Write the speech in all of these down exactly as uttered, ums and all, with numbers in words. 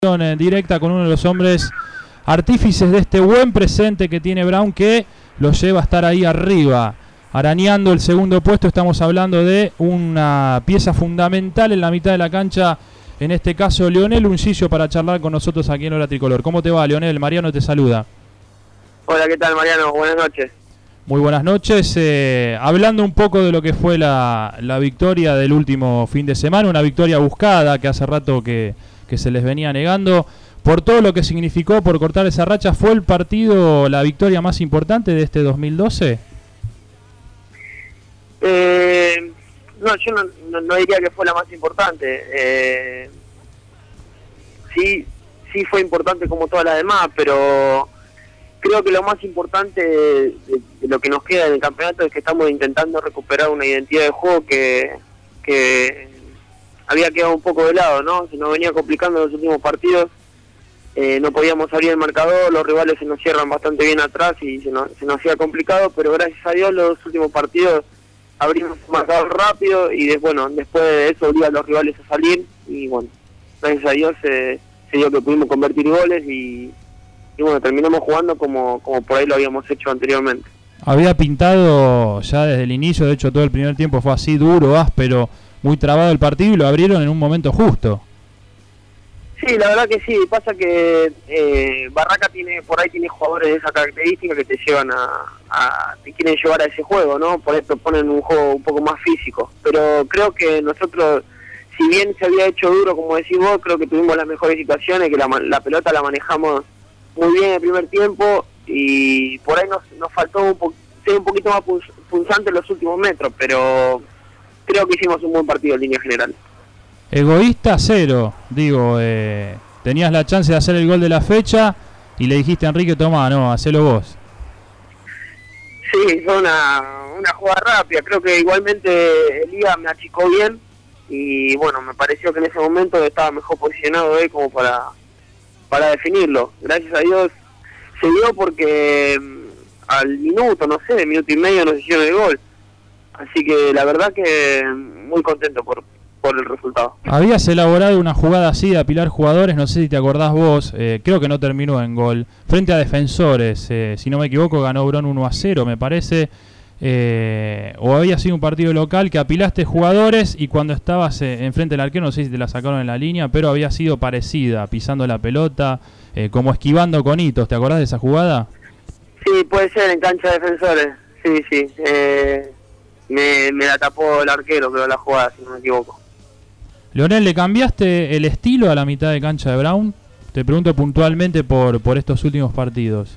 En directa con uno de los hombres artífices de este buen presente que tiene Brown, que lo lleva a estar ahí arriba, arañando el segundo puesto. Estamos hablando de una pieza fundamental en la mitad de la cancha, en este caso Leonel Uncillo, para charlar con nosotros aquí en Hora Tricolor. ¿Cómo te va, Leonel? Mariano te saluda. Hola, ¿qué tal, Mariano? Buenas noches. Muy buenas noches. Eh, hablando un poco de lo que fue la, la victoria del último fin de semana, una victoria buscada que hace rato que... que se les venía negando, por todo lo que significó, por cortar esa racha. ¿Fue el partido la victoria más importante de este dos mil doce? Eh, no, yo no, no, no diría que fue la más importante. Eh, sí, sí fue importante como todas las demás, pero creo que lo más importante de, de lo que nos queda en el campeonato es que estamos intentando recuperar una identidad de juego que... que había quedado un poco de lado, ¿no? Se nos venía complicando en los últimos partidos, eh, no podíamos abrir el marcador, los rivales se nos cierran bastante bien atrás y se nos, se nos hacía complicado, pero gracias a Dios los últimos partidos abrimos el marcador rápido y de, bueno, después de eso obliga a los rivales a salir y bueno, gracias a Dios eh, se dio que pudimos convertir goles y, y bueno, terminamos jugando como, como por ahí lo habíamos hecho anteriormente. Había pintado ya desde el inicio, de hecho todo el primer tiempo fue así, duro, áspero, muy trabado el partido, y lo abrieron en un momento justo. Sí, la verdad que sí. Pasa que eh, Barraca tiene por ahí tiene jugadores de esa característica que te llevan a, a te quieren llevar a ese juego, ¿no? Por eso ponen un juego un poco más físico. Pero creo que nosotros, si bien se había hecho duro, como decís vos, creo que tuvimos las mejores situaciones, que la, la pelota la manejamos muy bien en el primer tiempo y por ahí nos, nos faltó un po ser un poquito más punzante en los últimos metros, pero creo que hicimos un buen partido en línea general. Egoísta cero, digo, eh, tenías la chance de hacer el gol de la fecha y le dijiste a Enrique, toma, no, hacelo vos. Sí, fue una, una jugada rápida, creo que igualmente Elías me achicó bien y bueno, me pareció que en ese momento estaba mejor posicionado él como para, para definirlo. Gracias a Dios se dio porque al minuto, no sé, minuto y medio nos hicieron el gol. Así que la verdad que muy contento por, por el resultado. Habías elaborado una jugada así de apilar jugadores, no sé si te acordás vos, eh, creo que no terminó en gol, frente a Defensores, eh, si no me equivoco ganó Brown uno a cero me parece, eh, o había sido un partido local que apilaste jugadores y cuando estabas eh, enfrente del arquero, no sé si te la sacaron en la línea, pero había sido parecida, pisando la pelota, eh, como esquivando con hitos. ¿Te acordás de esa jugada? Sí, puede ser en cancha de Defensores, sí, sí. Eh... Me, me la tapó el arquero, creo, la jugada, si no me equivoco. Leonel, ¿le cambiaste el estilo a la mitad de cancha de Brown? Te pregunto puntualmente por, por estos últimos partidos.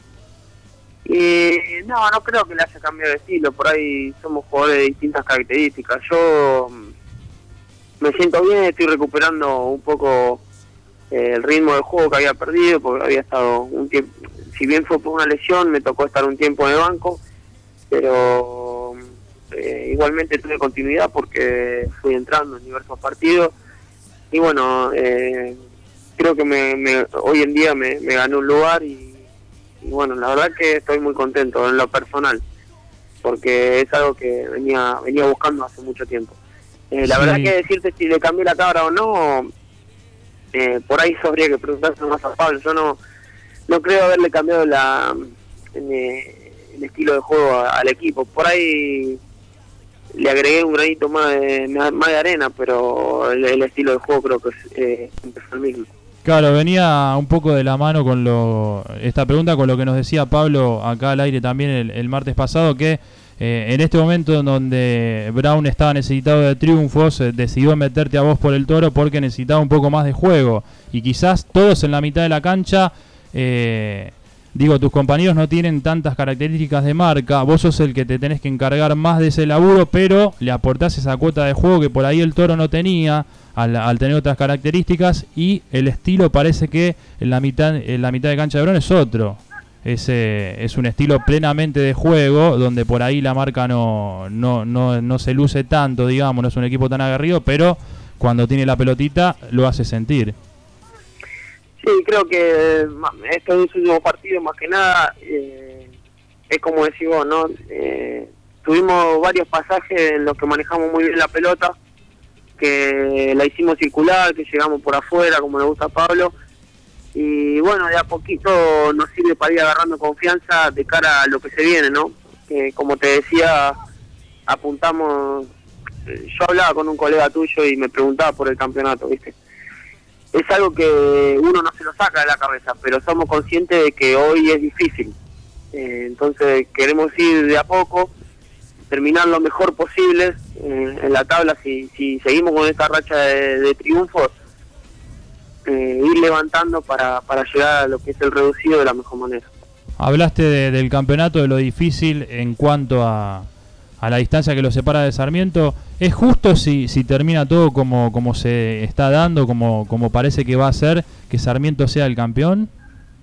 Eh, no, no creo que le haya cambiado de estilo. Por ahí somos jugadores de distintas características. Yo me siento bien, estoy recuperando un poco eh, el ritmo del juego que había perdido, porque había estado un tiempo, si bien fue por una lesión, me tocó estar un tiempo en el banco, pero... Eh, igualmente tuve continuidad porque fui entrando en diversos partidos y bueno, eh, creo que me, me, hoy en día me, me gané un lugar y, y bueno, la verdad que estoy muy contento en lo personal porque es algo que venía venía buscando hace mucho tiempo. Eh, la sí. verdad que decirte si le cambié la cara o no, eh, por ahí habría que preguntarse más a Pablo. Yo no, no creo haberle cambiado la, eh, el estilo de juego a, al equipo. Por ahí le agregué un granito más de, más de arena, pero el, el estilo de juego creo que es eh, el mismo. Claro, venía un poco de la mano con lo esta pregunta, con lo que nos decía Pablo acá al aire también el, el martes pasado, que eh, en este momento en donde Brown estaba necesitado de triunfos, eh, decidió meterte a vos por el toro porque necesitaba un poco más de juego. Y quizás todos en la mitad de la cancha... Eh, Digo, tus compañeros no tienen tantas características de marca, vos sos el que te tenés que encargar más de ese laburo, pero le aportás esa cuota de juego que por ahí el Toro no tenía al, al tener otras características, y el estilo parece que en la mitad en la mitad de cancha de Brown es otro. Es, eh, es un estilo plenamente de juego, donde por ahí la marca no, no, no, no se luce tanto, digamos, no es un equipo tan aguerrido, pero cuando tiene la pelotita lo hace sentir. Sí, creo que estos últimos partidos, más que nada, eh, es como decís vos, ¿no? Eh, tuvimos varios pasajes en los que manejamos muy bien la pelota, que la hicimos circular, que llegamos por afuera, como le gusta a Pablo, y bueno, de a poquito nos sirve para ir agarrando confianza de cara a lo que se viene, ¿no? Que como te decía, apuntamos, yo hablaba con un colega tuyo y me preguntaba por el campeonato, ¿viste? Es algo que uno no se lo saca de la cabeza, pero somos conscientes de que hoy es difícil, eh, entonces queremos ir de a poco, terminar lo mejor posible eh, en la tabla. Si, si seguimos con esta racha de, de triunfos, eh, ir levantando para, para llegar a lo que es el reducido de la mejor manera. Hablaste de, del campeonato, de lo difícil en cuanto a, a la distancia que lo separa de Sarmiento. ¿Es justo si, si termina todo como, como se está dando, como, como parece que va a ser, que Sarmiento sea el campeón?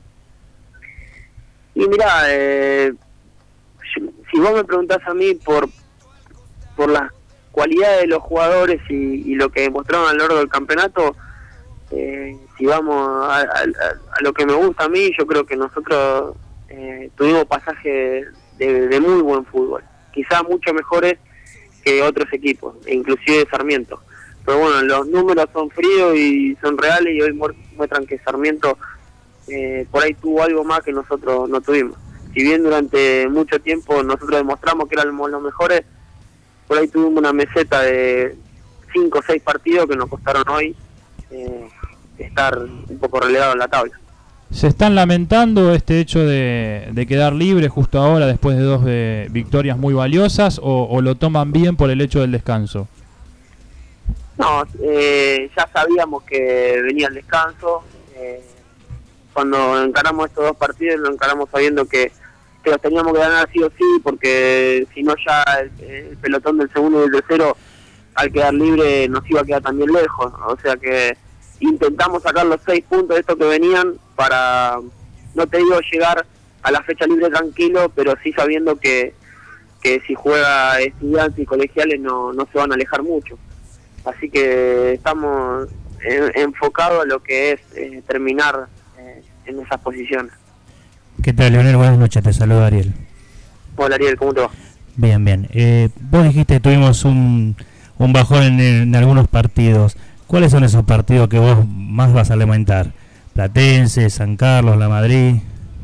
Y mirá, eh, si vos me preguntás a mí por por las cualidades de los jugadores y, y lo que demostraron a lo largo del campeonato, eh, si vamos a, a, a lo que me gusta a mí, yo creo que nosotros eh, tuvimos pasajes de, de muy buen fútbol, quizás mucho mejores que otros equipos, inclusive Sarmiento. Pero bueno, los números son fríos y son reales, y hoy muestran que Sarmiento eh, por ahí tuvo algo más que nosotros no tuvimos. Si bien durante mucho tiempo nosotros demostramos que éramos los mejores, por ahí tuvimos una meseta de cinco o seis partidos que nos costaron hoy eh, estar un poco relegados en la tabla. ¿Se están lamentando este hecho de, de quedar libre justo ahora después de dos de victorias muy valiosas, o, o lo toman bien por el hecho del descanso? No, eh, ya sabíamos que venía el descanso. Eh, cuando encaramos estos dos partidos, lo encaramos sabiendo que que los teníamos que ganar sí o sí, porque si no ya el, el pelotón del segundo y del tercero, al quedar libre, nos iba a quedar también lejos. O sea que intentamos sacar los seis puntos de estos que venían para, no te digo llegar a la fecha libre tranquilo, pero sí sabiendo que, que si juega Estudiantes y Colegiales no, no se van a alejar mucho. Así que estamos en, enfocados a lo que es eh, terminar eh, en esas posiciones. ¿Qué tal, Leonel? Buenas noches, te saluda Ariel. Hola Ariel, ¿cómo te va? Bien, bien. Eh, vos dijiste que tuvimos un, un bajón en, en algunos partidos. ¿Cuáles son esos partidos que vos más vas a lamentar? Platense, San Carlos, La Madrid.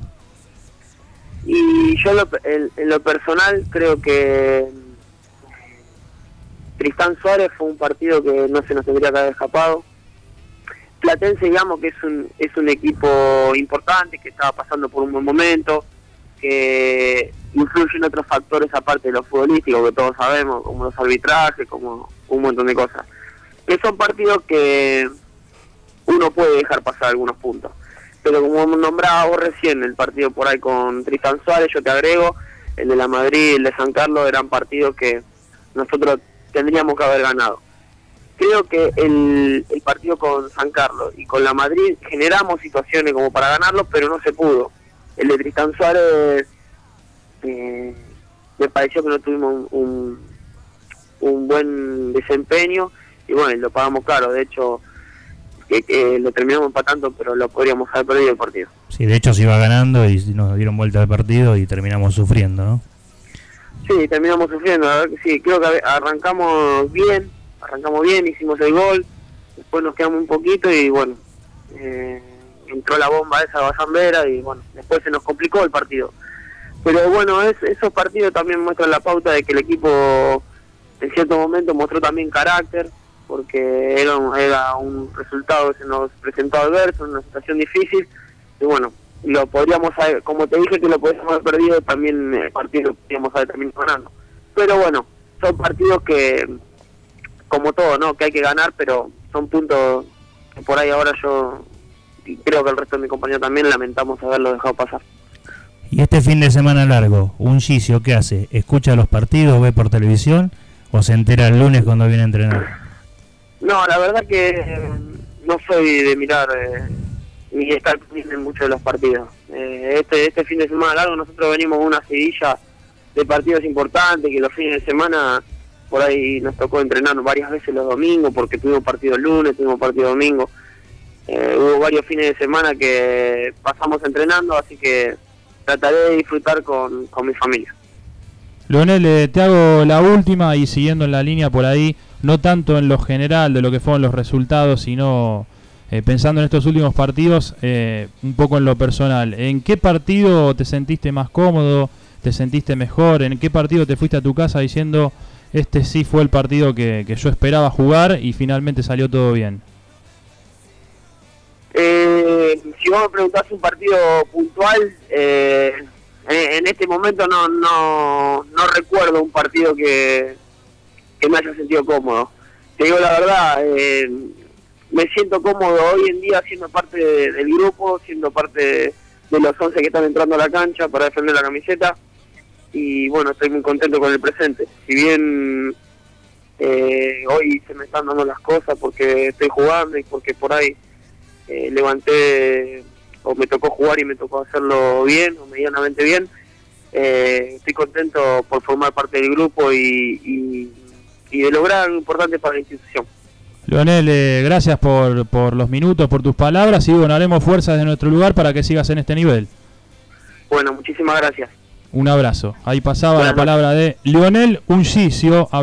Y yo lo, en, en lo personal creo que Tristán Suárez fue un partido que no se nos tendría que haber escapado. Platense, digamos que es un es un equipo importante, que estaba pasando por un buen momento, que influyen otros factores aparte de los futbolísticos, que todos sabemos, como los arbitrajes, como un montón de cosas. Que son partidos que uno puede dejar pasar algunos puntos. Pero como nombraba vos recién, el partido por ahí con Tristán Suárez, yo te agrego, el de la Madrid y el de San Carlos eran partidos que nosotros tendríamos que haber ganado. Creo que el, el partido con San Carlos y con la Madrid generamos situaciones como para ganarlo, pero no se pudo. El de Tristán Suárez eh, me pareció que no tuvimos un, un, un buen desempeño y bueno, lo pagamos caro. De hecho, que, que lo terminamos empatando, pero lo podríamos haber perdido el partido. Sí, de hecho se iba ganando y nos dieron vuelta al partido y terminamos sufriendo, ¿no? Sí, terminamos sufriendo, la verdad que sí. Creo que arrancamos bien. Arrancamos bien, hicimos el gol, después nos quedamos un poquito y bueno, eh, entró la bomba esa de Bazambera y bueno, después se nos complicó el partido. Pero bueno, es, esos partidos también muestran la pauta de que el equipo en cierto momento mostró también carácter, porque era un, era un resultado que se nos presentó adverso, una situación difícil, y bueno, lo podríamos haber, como te dije que lo podríamos haber perdido, también el partido lo podríamos haber terminado ganando. Pero bueno, son partidos que, como todo, ¿no? Que hay que ganar, pero son puntos que por ahí ahora yo, y creo que el resto de mi compañero también, lamentamos haberlo dejado pasar. Y este fin de semana largo, ¿un Gicio qué hace? ¿Escucha los partidos, ve por televisión o se entera el lunes cuando viene a entrenar? No, la verdad que eh, no soy de mirar eh, ni de estar pendiente en muchos de los partidos. Eh, este este fin de semana largo nosotros venimos de una seguilla de partidos importantes, que los fines de semana por ahí nos tocó entrenar varias veces los domingos, porque tuvimos partido el lunes, tuvimos partido domingo. Eh, hubo varios fines de semana que pasamos entrenando, así que trataré de disfrutar con, con mi familia. Leonel, eh, te hago la última y siguiendo en la línea por ahí, no tanto en lo general de lo que fueron los resultados, sino eh, pensando en estos últimos partidos, eh, un poco en lo personal. ¿En qué partido te sentiste más cómodo? ¿Te sentiste mejor? ¿En qué partido te fuiste a tu casa diciendo, este sí fue el partido que, que yo esperaba jugar y finalmente salió todo bien? Eh, si vos me preguntás un partido puntual, eh, en, en este momento no, no, no recuerdo un partido que, que me haya sentido cómodo. Te digo la verdad, eh, me siento cómodo hoy en día siendo parte de, del grupo, siendo parte de, de los once que están entrando a la cancha para defender la camiseta. Y bueno, estoy muy contento con el presente. Si bien eh, hoy se me están dando las cosas porque estoy jugando y porque por ahí eh, levanté o me tocó jugar y me tocó hacerlo bien o medianamente bien, eh, estoy contento por formar parte del grupo y, y, y de lograr algo importante para la institución. Leonel, eh, gracias por, por los minutos, por tus palabras, y bueno, haremos fuerzas de nuestro lugar para que sigas en este nivel. Bueno, muchísimas gracias. Un abrazo. Ahí pasaba la palabra de Leonel Ungicio.